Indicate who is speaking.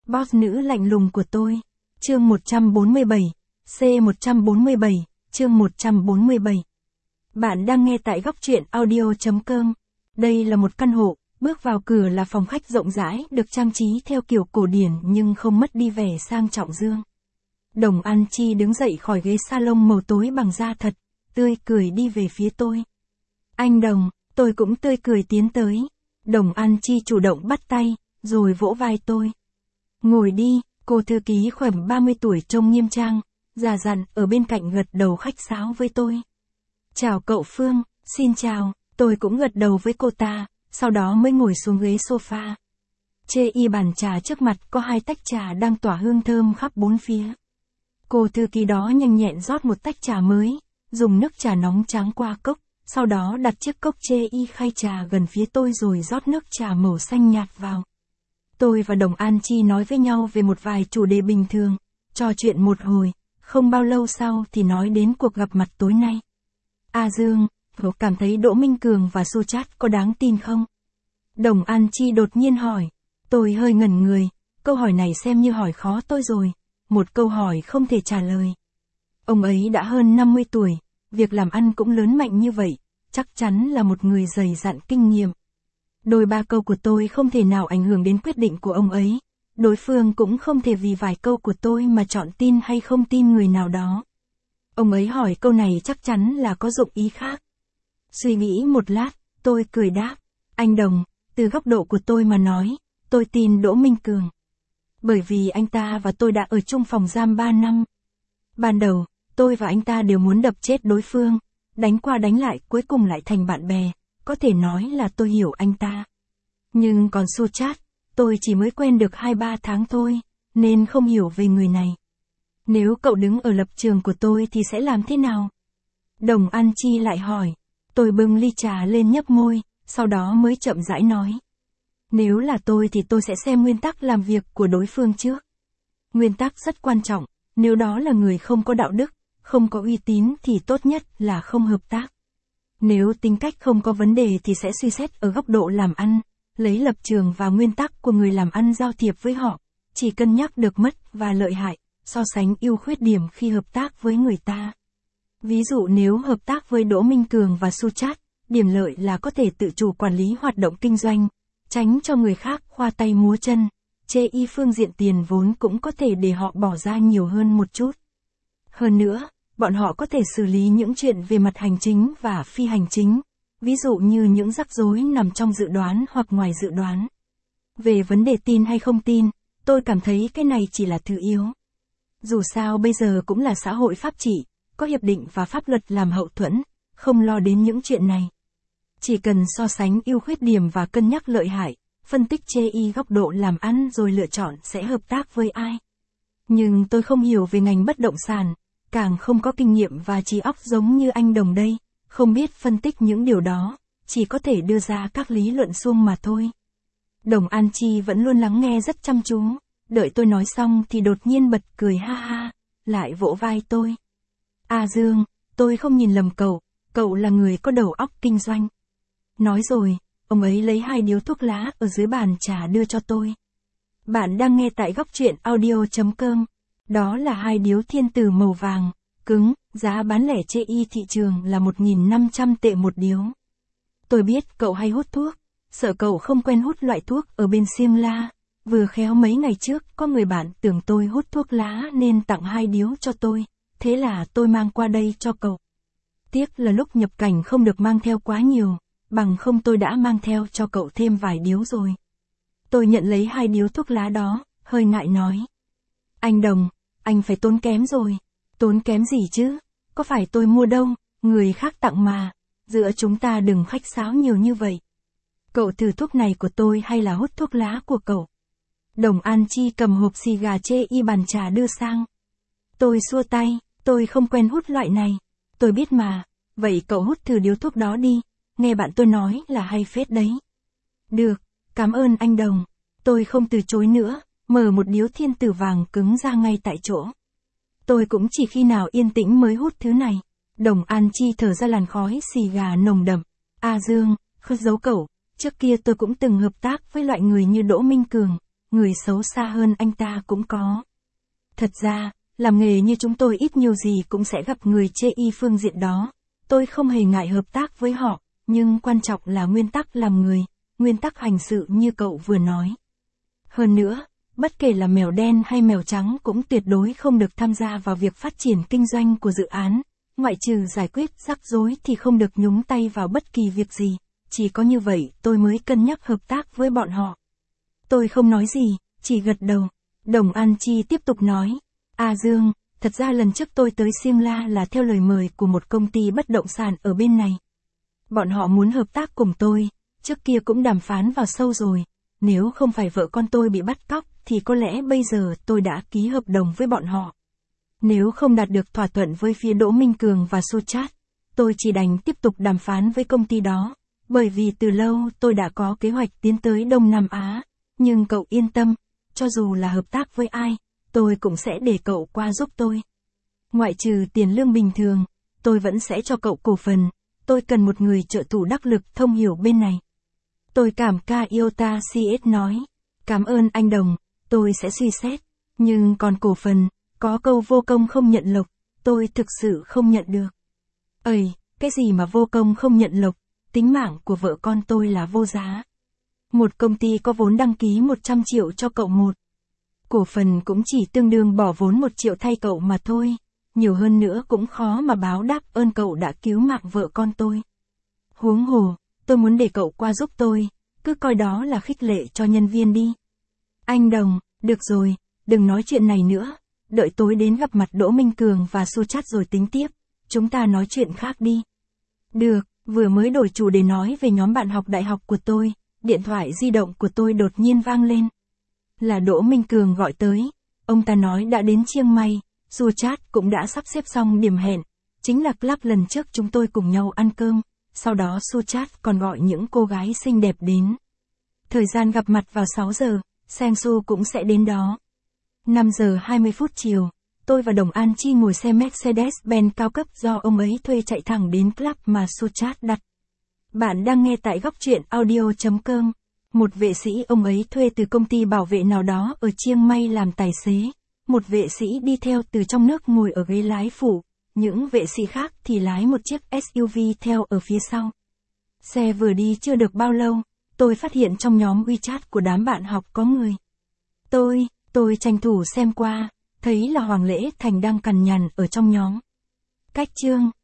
Speaker 1: Boss nữ lạnh lùng của tôi. Chương 147. C147. Chương 147. Bạn đang nghe tại góc truyện audio.com. Đây là một căn hộ, bước vào cửa là phòng khách rộng rãi được trang trí theo kiểu cổ điển nhưng không mất đi vẻ sang trọng dương. Đồng An Chi đứng dậy khỏi ghế salon màu tối bằng da thật, tươi cười đi về phía tôi. Anh Đồng, tôi cũng tươi cười tiến tới. Đồng An Chi chủ động bắt tay, rồi vỗ vai tôi. Ngồi đi, cô thư ký khoảng 30 tuổi trông nghiêm trang, già dặn ở bên cạnh gật đầu khách sáo với tôi. Chào cậu Phương, xin chào, tôi cũng gật đầu với cô ta, sau đó mới ngồi xuống ghế sofa. Trên bàn trà trước mặt có 2 tách trà đang tỏa hương thơm khắp bốn phía. Cô thư ký đó nhanh nhẹn rót một tách trà mới, dùng nước trà nóng tráng qua cốc, sau đó đặt chiếc cốc khay trà gần phía tôi rồi rót nước trà màu xanh nhạt vào. Tôi và Đồng An Chi nói với nhau về một vài chủ đề bình thường, trò chuyện một hồi, không bao lâu sau thì nói đến cuộc gặp mặt tối nay. Dương, cậu cảm thấy Đỗ Minh Cường và Suchat có đáng tin không? Đồng An Chi đột nhiên hỏi. Tôi hơi ngẩn người, câu hỏi này xem như hỏi khó tôi rồi, một câu hỏi không thể trả lời. Ông ấy đã hơn 50 tuổi, việc làm ăn cũng lớn mạnh như vậy, chắc chắn là một người dày dặn kinh nghiệm. Đôi ba câu của tôi không thể nào ảnh hưởng đến quyết định của ông ấy, đối phương cũng không thể vì vài câu của tôi mà chọn tin hay không tin người nào đó. Ông ấy hỏi câu này chắc chắn là có dụng ý khác. Suy nghĩ một lát, tôi cười đáp. Anh Đồng, từ góc độ của tôi mà nói, tôi tin Đỗ Minh Cường. Bởi vì anh ta và tôi đã ở chung phòng giam 3 năm. Ban đầu, tôi và anh ta đều muốn đập chết đối phương, đánh qua đánh lại cuối cùng lại thành bạn bè, có thể nói là tôi hiểu anh ta. Nhưng còn Suchat, tôi chỉ mới quen được 2-3 tháng thôi, nên không hiểu về người này. Nếu cậu đứng ở lập trường của tôi thì sẽ làm thế nào? Đồng An Chi lại hỏi. Tôi bưng ly trà lên nhấp môi, sau đó mới chậm rãi nói. Nếu là tôi thì tôi sẽ xem nguyên tắc làm việc của đối phương trước. Nguyên tắc rất quan trọng, nếu đó là người không có đạo đức, không có uy tín thì tốt nhất là không hợp tác. Nếu tính cách không có vấn đề thì sẽ suy xét ở góc độ làm ăn, lấy lập trường và nguyên tắc của người làm ăn giao thiệp với họ, chỉ cân nhắc được mất và lợi hại, so sánh ưu khuyết điểm khi hợp tác với người ta. Ví dụ nếu hợp tác với Đỗ Minh Cường và Suchat, điểm lợi là có thể tự chủ quản lý hoạt động kinh doanh, tránh cho người khác khoa tay múa chân, phương diện tiền vốn cũng có thể để họ bỏ ra nhiều hơn một chút. Hơn nữa, bọn họ có thể xử lý những chuyện về mặt hành chính và phi hành chính, ví dụ như những rắc rối nằm trong dự đoán hoặc ngoài dự đoán. Về vấn đề tin hay không tin, tôi cảm thấy cái này chỉ là thứ yếu. Dù sao bây giờ cũng là xã hội pháp trị, có hiệp định và pháp luật làm hậu thuẫn, không lo đến những chuyện này. Chỉ cần so sánh ưu khuyết điểm và cân nhắc lợi hại, phân tích góc độ làm ăn rồi lựa chọn sẽ hợp tác với ai. Nhưng tôi không hiểu về ngành bất động sản, càng không có kinh nghiệm và trí óc giống như anh Đồng đây, không biết phân tích những điều đó, chỉ có thể đưa ra các lý luận suông mà thôi. Đồng An Chi vẫn luôn lắng nghe rất chăm chú, đợi tôi nói xong thì đột nhiên bật cười ha ha, lại vỗ vai tôi. Dương, tôi không nhìn lầm cậu là người có đầu óc kinh doanh. Nói rồi, ông ấy lấy 2 điếu thuốc lá ở dưới bàn trà đưa cho tôi. Bạn đang nghe tại góc truyện audio.com. Đó là 2 điếu thiên tử màu vàng, cứng, giá bán lẻ thị trường là 1.500 tệ một điếu. Tôi biết cậu hay hút thuốc, sợ cậu không quen hút loại thuốc ở bên Siêng La, vừa khéo mấy ngày trước có người bạn tưởng tôi hút thuốc lá nên tặng 2 điếu cho tôi, thế là tôi mang qua đây cho cậu. Tiếc là lúc nhập cảnh không được mang theo quá nhiều, bằng không tôi đã mang theo cho cậu thêm vài điếu rồi. Tôi nhận lấy 2 điếu thuốc lá đó, hơi ngại nói. Anh Đồng, anh phải tốn kém rồi. Tốn kém gì chứ, có phải tôi mua đâu, người khác tặng mà, giữa chúng ta đừng khách sáo nhiều như vậy. Cậu thử thuốc này của tôi hay là hút thuốc lá của cậu? Đồng An Chi cầm hộp xì gà bàn trà đưa sang. Tôi xua tay, tôi không quen hút loại này. Tôi biết mà, vậy cậu hút thử điếu thuốc đó đi, nghe bạn tôi nói là hay phết đấy. Được, cảm ơn anh Đồng. Tôi không từ chối nữa, mở một điếu thiên tử vàng cứng ra ngay tại chỗ. Tôi cũng chỉ khi nào yên tĩnh mới hút thứ này. Đồng An Chi thở ra làn khói xì gà nồng đậm. Dương, không giấu cậu, trước kia tôi cũng từng hợp tác với loại người như Đỗ Minh Cường, người xấu xa hơn anh ta cũng có. Thật ra, làm nghề như chúng tôi ít nhiều gì cũng sẽ gặp người chê y phương diện đó. Tôi không hề ngại hợp tác với họ, nhưng quan trọng là nguyên tắc làm người, nguyên tắc hành sự như cậu vừa nói. Hơn nữa, bất kể là mèo đen hay mèo trắng cũng tuyệt đối không được tham gia vào việc phát triển kinh doanh của dự án, ngoại trừ giải quyết rắc rối thì không được nhúng tay vào bất kỳ việc gì, chỉ có như vậy tôi mới cân nhắc hợp tác với bọn họ. Tôi không nói gì, chỉ gật đầu. Đồng An Chi tiếp tục nói, Dương, thật ra lần trước tôi tới Siêng La là theo lời mời của một công ty bất động sản ở bên này. Bọn họ muốn hợp tác cùng tôi, trước kia cũng đàm phán vào sâu rồi, nếu không phải vợ con tôi bị bắt cóc thì có lẽ bây giờ tôi đã ký hợp đồng với bọn họ. Nếu không đạt được thỏa thuận với phía Đỗ Minh Cường và Sochat, tôi chỉ đành tiếp tục đàm phán với công ty đó, bởi vì từ lâu tôi đã có kế hoạch tiến tới Đông Nam Á, nhưng cậu yên tâm, cho dù là hợp tác với ai, tôi cũng sẽ để cậu qua giúp tôi. Ngoại trừ tiền lương bình thường, tôi vẫn sẽ cho cậu cổ phần, tôi cần một người trợ thủ đắc lực thông hiểu bên này. Tôi cảm ca Iota CS nói, cảm ơn anh Đồng, tôi sẽ suy xét, nhưng còn cổ phần, có câu vô công không nhận lộc, tôi thực sự không nhận được. Cái gì mà vô công không nhận lộc, tính mạng của vợ con tôi là vô giá. Một công ty có vốn đăng ký 100 triệu cho cậu một. Cổ phần cũng chỉ tương đương bỏ vốn 1 triệu thay cậu mà thôi, nhiều hơn nữa cũng khó mà báo đáp ơn cậu đã cứu mạng vợ con tôi. Huống hồ, tôi muốn để cậu qua giúp tôi, cứ coi đó là khích lệ cho nhân viên đi. Anh Đồng, được rồi, đừng nói chuyện này nữa, đợi tối đến gặp mặt Đỗ Minh Cường và Sochat rồi tính tiếp, chúng ta nói chuyện khác đi. Được, vừa mới đổi chủ đề nói về nhóm bạn học đại học của tôi, điện thoại di động của tôi đột nhiên vang lên. Là Đỗ Minh Cường gọi tới, ông ta nói đã đến Chiang Mai, Sochat cũng đã sắp xếp xong điểm hẹn, chính là club lần trước chúng tôi cùng nhau ăn cơm, sau đó Sochat còn gọi những cô gái xinh đẹp đến. Thời gian gặp mặt vào 6 giờ, Sang Su cũng sẽ đến đó. 5 giờ 20 phút chiều, tôi và Đồng An Chi ngồi xe Mercedes-Benz cao cấp do ông ấy thuê chạy thẳng đến club mà Sochat đặt. Bạn đang nghe tại góc truyện audio.com. Một vệ sĩ ông ấy thuê từ công ty bảo vệ nào đó ở Chiang Mai làm tài xế. Một vệ sĩ đi theo từ trong nước ngồi ở ghế lái phụ. Những vệ sĩ khác thì lái một chiếc SUV theo ở phía sau. Xe vừa đi chưa được bao lâu, tôi phát hiện trong nhóm WeChat của đám bạn học có người. Tôi tranh thủ xem qua, thấy là Hoàng Lễ Thành đang cằn nhằn ở trong nhóm. Cách chương